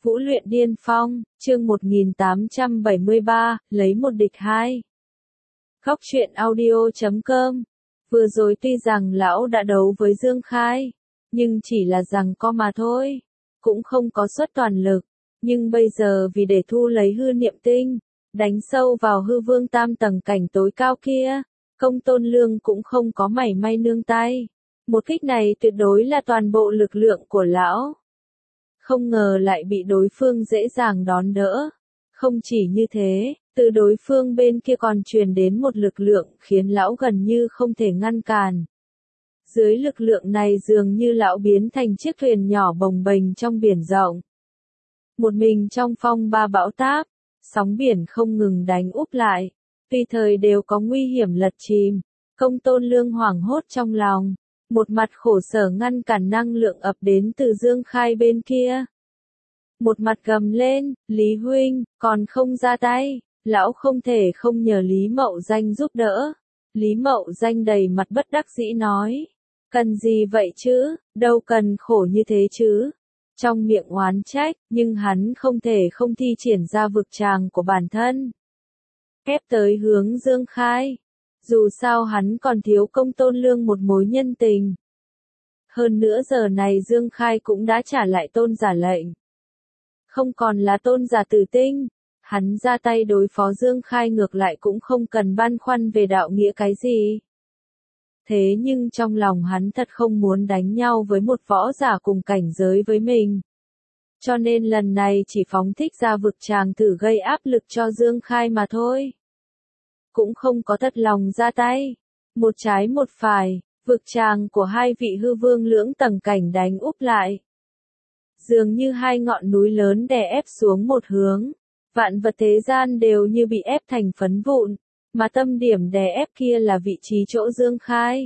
Vũ luyện điên phong, chương 1873, lấy một địch hai. Góc truyện audio.com. Vừa rồi tuy rằng lão đã đấu với Dương Khai, nhưng chỉ là giằng co mà thôi, cũng không có xuất toàn lực. Nhưng bây giờ vì để thu lấy hư niệm tinh, đánh sâu vào hư vương tam tầng cảnh tối cao kia, Công Tôn Lương cũng không có mảy may nương tay. Một kích này tuyệt đối là toàn bộ lực lượng của lão. Không ngờ lại bị đối phương dễ dàng đón đỡ. Không chỉ như thế, từ đối phương bên kia còn truyền đến một lực lượng khiến lão gần như không thể ngăn cản. Dưới lực lượng này dường như lão biến thành chiếc thuyền nhỏ bồng bềnh trong biển rộng. Một mình trong phong ba bão táp, sóng biển không ngừng đánh úp lại, tùy thời đều có nguy hiểm lật chìm. Công Tôn Lương hoảng hốt trong lòng, một mặt khổ sở ngăn cản năng lượng ập đến từ Dương Khai bên kia. Một mặt gầm lên, Lý huynh, còn không ra tay, lão không thể không nhờ Lý Mậu Danh giúp đỡ. Lý Mậu Danh đầy mặt bất đắc dĩ nói, cần gì vậy chứ, đâu cần khổ như thế chứ. Trong miệng oán trách, nhưng hắn không thể không thi triển ra vực tràng của bản thân. Ép tới hướng Dương Khai. Dù sao hắn còn thiếu Công Tôn Lương một mối nhân tình. Hơn nữa giờ này Dương Khai cũng đã trả lại tôn giả lệnh. Không còn là tôn giả tử tinh. Hắn ra tay đối phó Dương Khai ngược lại cũng không cần băn khoăn về đạo nghĩa cái gì. Thế nhưng trong lòng hắn thật không muốn đánh nhau với một võ giả cùng cảnh giới với mình. Cho nên lần này chỉ phóng thích ra vực tràng thử gây áp lực cho Dương Khai mà thôi. Cũng không có thật lòng ra tay. Một trái một phải, vực tràng của hai vị hư vương lưỡng tầng cảnh đánh úp lại. Dường như hai ngọn núi lớn đè ép xuống một hướng. Vạn vật thế gian đều như bị ép thành phấn vụn, mà tâm điểm đè ép kia là vị trí chỗ Dương Khai.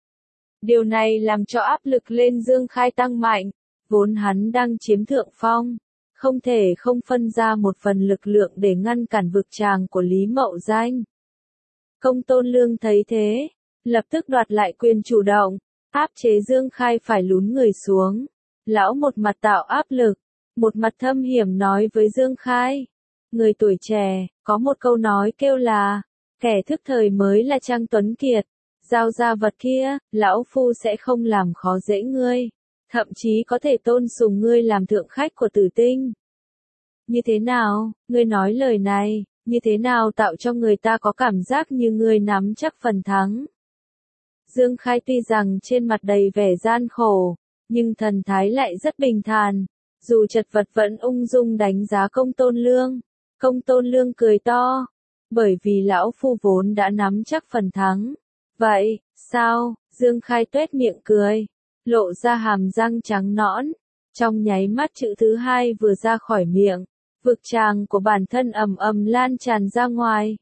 Điều này làm cho áp lực lên Dương Khai tăng mạnh, vốn hắn đang chiếm thượng phong, không thể không phân ra một phần lực lượng để ngăn cản vực tràng của Lý Mậu Danh. Công Tôn Lương thấy thế, lập tức đoạt lại quyền chủ động, áp chế Dương Khai phải lún người xuống. Lão một mặt tạo áp lực, một mặt thâm hiểm nói với Dương Khai. Người tuổi trẻ, có một câu nói kêu là, kẻ thức thời mới là Trang Tuấn Kiệt. Giao ra vật kia, lão phu sẽ không làm khó dễ ngươi. Thậm chí có thể tôn sùng ngươi làm thượng khách của tử tinh. Như thế nào, ngươi nói lời này, như thế nào tạo cho người ta có cảm giác như ngươi nắm chắc phần thắng. Dương Khai tuy rằng trên mặt đầy vẻ gian khổ, nhưng thần thái lại rất bình thản, dù chật vật vẫn ung dung đánh giá Công Tôn Lương. Công Tôn Lương cười to, bởi vì lão phu vốn đã nắm chắc phần thắng. Vậy, sao? Dương Khai tuét miệng cười, lộ ra hàm răng trắng nõn. Trong nháy mắt chữ thứ hai vừa ra khỏi miệng, vực tràng của bản thân ầm ầm lan tràn ra ngoài.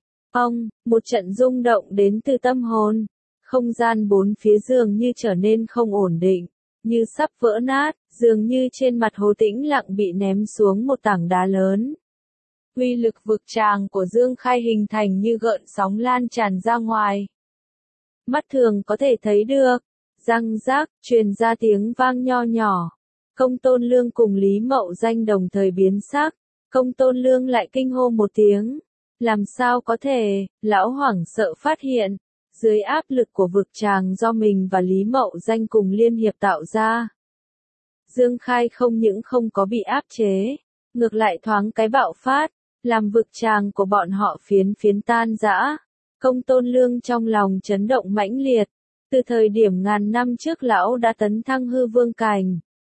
Một trận rung động đến từ tâm hồn. Không gian bốn phía dường như trở nên không ổn định, như sắp vỡ nát, dường như trên mặt hồ tĩnh lặng bị ném xuống một tảng đá lớn. Uy lực vực tràng của Dương Khai hình thành như gợn sóng lan tràn ra ngoài. Mắt thường có thể thấy được, răng rác, truyền ra tiếng vang nho nhỏ. Công Tôn Lương cùng Lý Mậu Danh đồng thời biến sắc, Công Tôn Lương lại kinh hô một tiếng. Làm sao có thể, lão hoảng sợ phát hiện, dưới áp lực của vực tràng do mình và Lý Mậu Danh cùng liên hiệp tạo ra. Dương Khai không những không có bị áp chế, ngược lại thoáng cái bạo phát, làm vực tràng của bọn họ phiến phiến tan rã. Công Tôn Lương trong lòng chấn động mãnh liệt, từ thời điểm ngàn năm trước lão đã tấn thăng hư vương cảnh.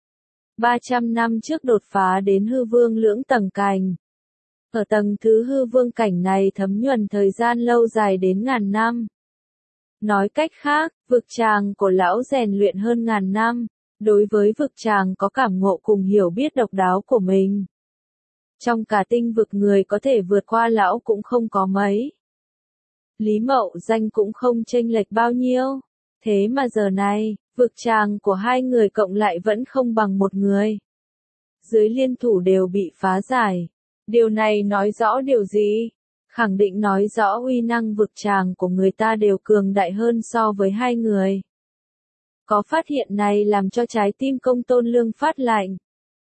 300 năm trước đột phá đến hư vương lưỡng tầng cảnh. Ở tầng thứ hư vương cảnh này thấm nhuần thời gian lâu dài đến ngàn năm. Nói cách khác, vực tràng của lão rèn luyện hơn ngàn năm, đối với vực tràng có cảm ngộ cùng hiểu biết độc đáo của mình. Trong cả tinh vực người có thể vượt qua lão cũng không có mấy. Lý Mậu Danh cũng không chênh lệch bao nhiêu. Thế mà giờ này, vực tràng của hai người cộng lại vẫn không bằng một người. Dưới liên thủ đều bị phá giải. Điều này nói rõ điều gì? Khẳng định nói rõ uy năng vực tràng của người ta đều cường đại hơn so với hai người. Có phát hiện này làm cho trái tim Công Tôn Lương phát lạnh.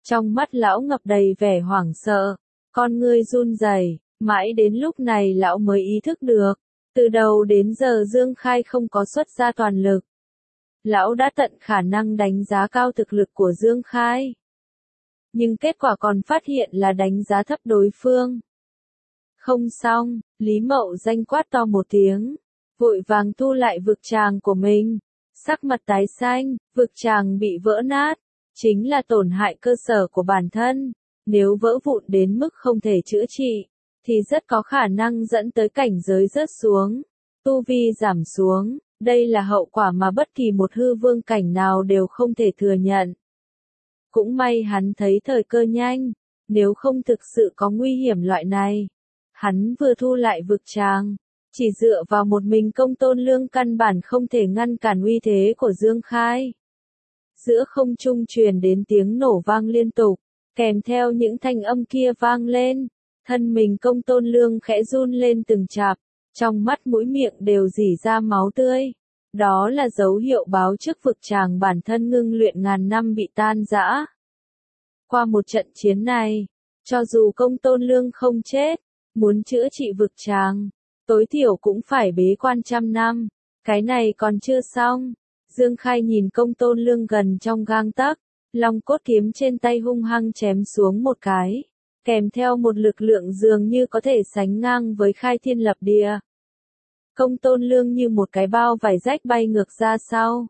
Trong mắt lão ngập đầy vẻ hoảng sợ, con ngươi run rẩy, mãi đến lúc này lão mới ý thức được, từ đầu đến giờ Dương Khai không có xuất ra toàn lực. Lão đã tận khả năng đánh giá cao thực lực của Dương Khai. Nhưng kết quả còn phát hiện là đánh giá thấp đối phương. Không xong, Lý Mậu Danh quát to một tiếng, vội vàng thu lại vực tràng của mình, sắc mặt tái xanh, vực tràng bị vỡ nát, chính là tổn hại cơ sở của bản thân, nếu vỡ vụn đến mức không thể chữa trị, thì rất có khả năng dẫn tới cảnh giới rớt xuống, tu vi giảm xuống, đây là hậu quả mà bất kỳ một hư vương cảnh nào đều không thể thừa nhận. Cũng may hắn thấy thời cơ nhanh, nếu không thực sự có nguy hiểm loại này. Hắn vừa thu lại vực tràng, chỉ dựa vào một mình Công Tôn Lương căn bản không thể ngăn cản uy thế của Dương Khai. Giữa không trung truyền đến tiếng nổ vang liên tục, kèm theo những thanh âm kia vang lên, thân mình Công Tôn Lương khẽ run lên từng chạp, trong mắt mũi miệng đều rỉ ra máu tươi. Đó là dấu hiệu báo trước vực tràng bản thân ngưng luyện ngàn năm bị tan rã. Qua một trận chiến này, cho dù Công Tôn Lương không chết, muốn chữa trị vực tràng, tối thiểu cũng phải bế quan trăm năm, cái này còn chưa xong. Dương Khai nhìn Công Tôn Lương gần trong gang tấc, long cốt kiếm trên tay hung hăng chém xuống một cái, kèm theo một lực lượng dường như có thể sánh ngang với khai thiên lập địa. Công Tôn Lương như một cái bao vải rách bay ngược ra sau.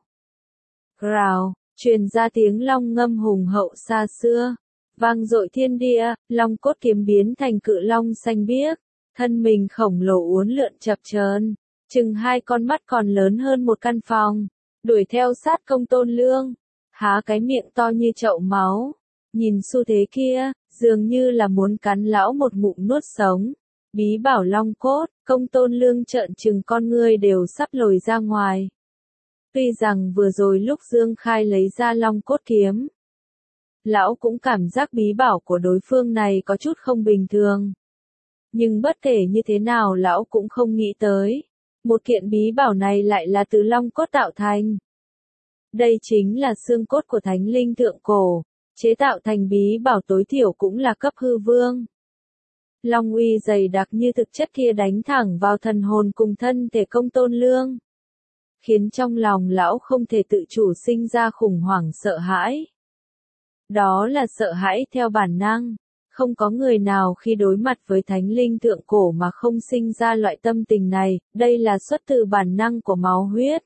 Rào, truyền ra tiếng long ngâm hùng hậu xa xưa, vang dội thiên địa, long cốt kiếm biến thành cự long xanh biếc, thân mình khổng lồ uốn lượn chập chờn, chừng hai con mắt còn lớn hơn một căn phòng, đuổi theo sát Công Tôn Lương, há cái miệng to như chậu máu, nhìn xu thế kia, dường như là muốn cắn lão một ngụm nuốt sống. Bí bảo long cốt, Công Tôn Lương trợn trừng con ngươi đều sắp lồi ra ngoài. Tuy rằng vừa rồi lúc Dương Khai lấy ra long cốt kiếm, lão cũng cảm giác bí bảo của đối phương này có chút không bình thường. Nhưng bất kể như thế nào lão cũng không nghĩ tới, một kiện bí bảo này lại là từ long cốt tạo thành. Đây chính là xương cốt của thánh linh thượng cổ, chế tạo thành bí bảo tối thiểu cũng là cấp hư vương. Long uy dày đặc như thực chất kia đánh thẳng vào thần hồn cùng thân thể Công Tôn Lương, khiến trong lòng lão không thể tự chủ sinh ra khủng hoảng sợ hãi. Đó là sợ hãi theo bản năng, không có người nào khi đối mặt với thánh linh thượng cổ mà không sinh ra loại tâm tình này, đây là xuất từ bản năng của máu huyết.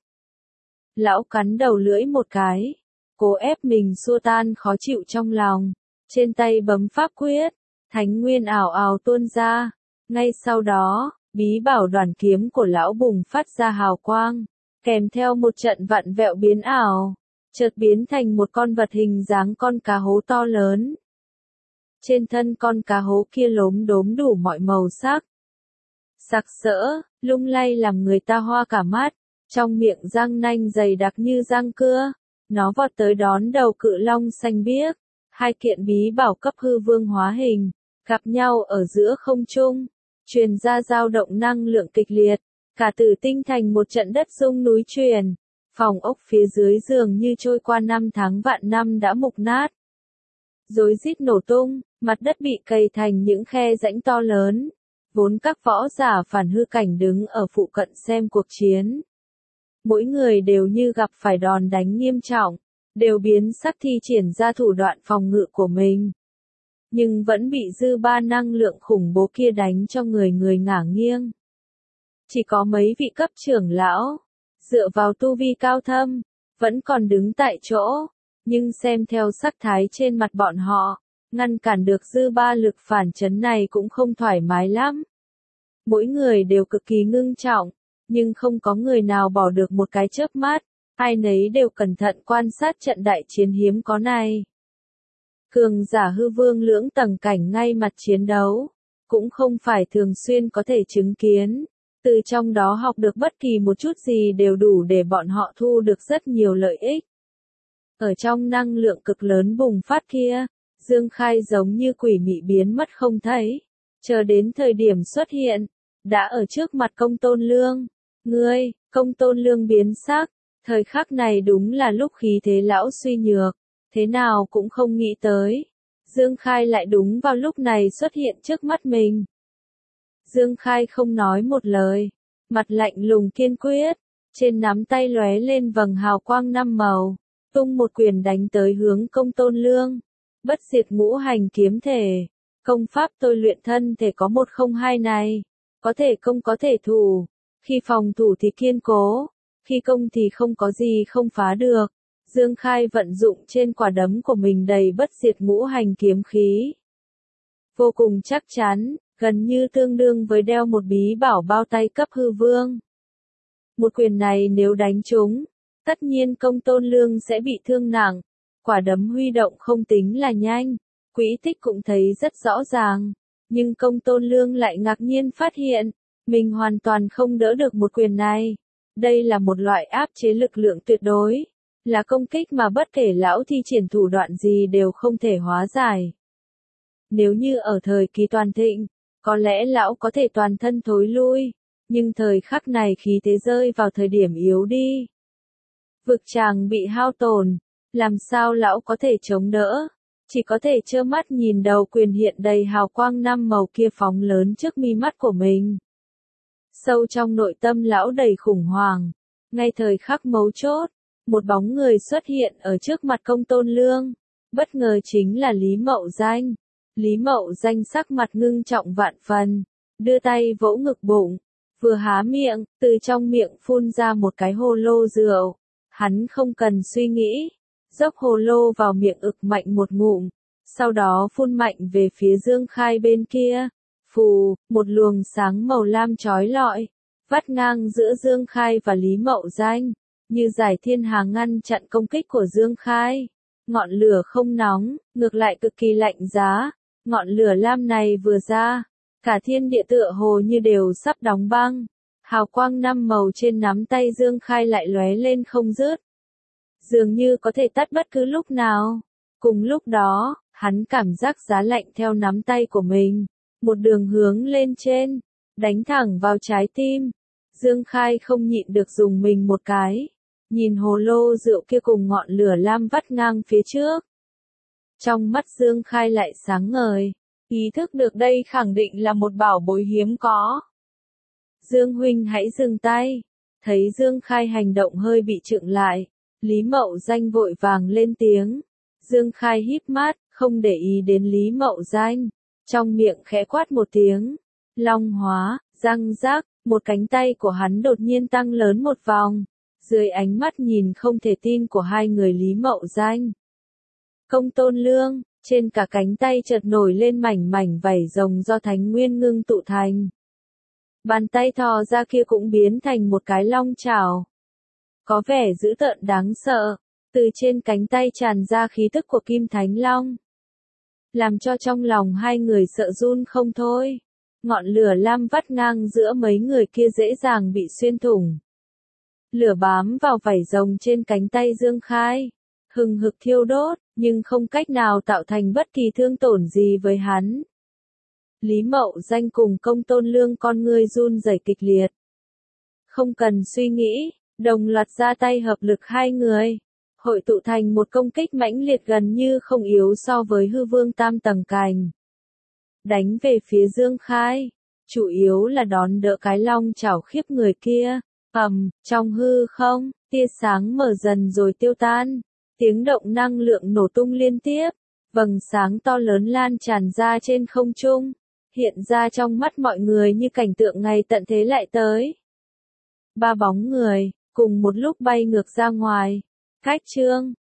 Lão cắn đầu lưỡi một cái, cố ép mình xua tan khó chịu trong lòng, trên tay bấm pháp quyết. Thánh nguyên ảo ảo tuôn ra, ngay sau đó, bí bảo đoàn kiếm của lão bùng phát ra hào quang, kèm theo một trận vặn vẹo biến ảo, chợt biến thành một con vật hình dáng con cá hố to lớn. Trên thân con cá hố kia lốm đốm đủ mọi màu sắc, sặc sỡ, lung lay làm người ta hoa cả mắt, trong miệng răng nanh dày đặc như răng cưa, nó vọt tới đón đầu cự long xanh biếc, hai kiện bí bảo cấp hư vương hóa hình. Gặp nhau ở giữa không trung, truyền ra dao động năng lượng kịch liệt, cả tử tinh thành một trận đất rung núi chuyển, phòng ốc phía dưới giường như trôi qua năm tháng vạn năm đã mục nát. Rối rít nổ tung, mặt đất bị cày thành những khe rãnh to lớn, vốn các võ giả phản hư cảnh đứng ở phụ cận xem cuộc chiến. Mỗi người đều như gặp phải đòn đánh nghiêm trọng, đều biến sắc thi triển ra thủ đoạn phòng ngự của mình. Nhưng vẫn bị dư ba năng lượng khủng bố kia đánh cho người người ngả nghiêng. Chỉ có mấy vị cấp trưởng lão, dựa vào tu vi cao thâm, vẫn còn đứng tại chỗ, nhưng xem theo sắc thái trên mặt bọn họ, ngăn cản được dư ba lực phản chấn này cũng không thoải mái lắm. Mỗi người đều cực kỳ ngưng trọng, nhưng không có người nào bỏ được một cái chớp mắt, ai nấy đều cẩn thận quan sát trận đại chiến hiếm có này. Cường giả hư vương lưỡng tầng cảnh ngay mặt chiến đấu, cũng không phải thường xuyên có thể chứng kiến, từ trong đó học được bất kỳ một chút gì đều đủ để bọn họ thu được rất nhiều lợi ích. Ở trong năng lượng cực lớn bùng phát kia, Dương Khai giống như quỷ mị biến mất không thấy, chờ đến thời điểm xuất hiện, đã ở trước mặt Công Tôn Lương. Ngươi, Công Tôn Lương biến sắc, thời khắc này đúng là lúc khí thế lão suy nhược. Thế nào cũng không nghĩ tới, Dương Khai lại đúng vào lúc này xuất hiện trước mắt mình. Dương Khai không nói một lời, mặt lạnh lùng kiên quyết, trên nắm tay lóe lên vầng hào quang năm màu, tung một quyền đánh tới hướng Công Tôn Lương. Bất diệt ngũ hành kiếm thể, công pháp tôi luyện thân thể có 102 này, có thể công có thể thủ, khi phòng thủ thì kiên cố, khi công thì không có gì không phá được. Dương Khai vận dụng trên quả đấm của mình đầy bất diệt ngũ hành kiếm khí. Vô cùng chắc chắn, gần như tương đương với đeo một bí bảo bao tay cấp hư vương. Một quyền này nếu đánh trúng, tất nhiên Công Tôn Lương sẽ bị thương nặng. Quả đấm huy động không tính là nhanh, quỹ tích cũng thấy rất rõ ràng. Nhưng Công Tôn Lương lại ngạc nhiên phát hiện, mình hoàn toàn không đỡ được một quyền này. Đây là một loại áp chế lực lượng tuyệt đối, là công kích mà bất kể lão thi triển thủ đoạn gì đều không thể hóa giải. Nếu như ở thời kỳ toàn thịnh, có lẽ lão có thể toàn thân thối lui, nhưng thời khắc này khí thế rơi vào thời điểm yếu đi. Vực tràng bị hao tổn, làm sao lão có thể chống đỡ, chỉ có thể trơ mắt nhìn đầu quyền hiện đầy hào quang năm màu kia phóng lớn trước mi mắt của mình. Sâu trong nội tâm lão đầy khủng hoảng, ngay thời khắc mấu chốt, một bóng người xuất hiện ở trước mặt Công Tôn Lương, bất ngờ chính là Lý Mậu Danh. Lý Mậu Danh sắc mặt ngưng trọng vạn phần, đưa tay vỗ ngực bụng, vừa há miệng, từ trong miệng phun ra một cái hồ lô rượu. Hắn không cần suy nghĩ, dốc hồ lô vào miệng ực mạnh một ngụm, sau đó phun mạnh về phía Dương Khai bên kia. Phù, một luồng sáng màu lam chói lọi, vắt ngang giữa Dương Khai và Lý Mậu Danh, như dải thiên hà ngăn chặn công kích của Dương Khai. Ngọn lửa không nóng, ngược lại cực kỳ lạnh giá. Ngọn lửa lam này vừa ra, cả thiên địa tựa hồ như đều sắp đóng băng. Hào quang năm màu trên nắm tay Dương Khai lại lóe lên không dứt, dường như có thể tắt bất cứ lúc nào. Cùng lúc đó, hắn cảm giác giá lạnh theo nắm tay của mình, một đường hướng lên trên, đánh thẳng vào trái tim. Dương Khai không nhịn được dùng mình một cái, nhìn hồ lô rượu kia cùng ngọn lửa lam vắt ngang phía trước. Trong mắt Dương Khai lại sáng ngời, ý thức được đây khẳng định là một bảo bối hiếm có. Dương huynh hãy dừng tay. Thấy Dương Khai hành động hơi bị chững lại, Lý Mậu Danh vội vàng lên tiếng. Dương Khai híp mắt, không để ý đến Lý Mậu Danh, trong miệng khẽ quát một tiếng. Long hóa, răng rắc, một cánh tay của hắn đột nhiên tăng lớn một vòng, dưới ánh mắt nhìn không thể tin của hai người Lý Mậu Danh. Công Tôn Lương, trên cả cánh tay chợt nổi lên mảnh mảnh vảy rồng do Thánh Nguyên ngưng tụ thành. Bàn tay thò ra kia cũng biến thành một cái long chảo, có vẻ dữ tợn đáng sợ, từ trên cánh tay tràn ra khí tức của Kim Thánh Long, làm cho trong lòng hai người sợ run không thôi. Ngọn lửa lam vắt ngang giữa mấy người kia dễ dàng bị xuyên thủng. Lửa bám vào vảy rồng trên cánh tay Dương Khai, hừng hực thiêu đốt, nhưng không cách nào tạo thành bất kỳ thương tổn gì với hắn. Lý Mậu Danh cùng Công Tôn Lương con ngươi run rẩy kịch liệt. Không cần suy nghĩ, đồng loạt ra tay hợp lực hai người, hội tụ thành một công kích mãnh liệt gần như không yếu so với hư vương tam tầng cành. Đánh về phía Dương Khai, chủ yếu là đón đỡ cái long chảo khiếp người kia. Trong hư không, tia sáng mở dần rồi tiêu tan, tiếng động năng lượng nổ tung liên tiếp, vầng sáng to lớn lan tràn ra trên không trung, hiện ra trong mắt mọi người như cảnh tượng ngày tận thế lại tới. Ba bóng người, cùng một lúc bay ngược ra ngoài. Cách chương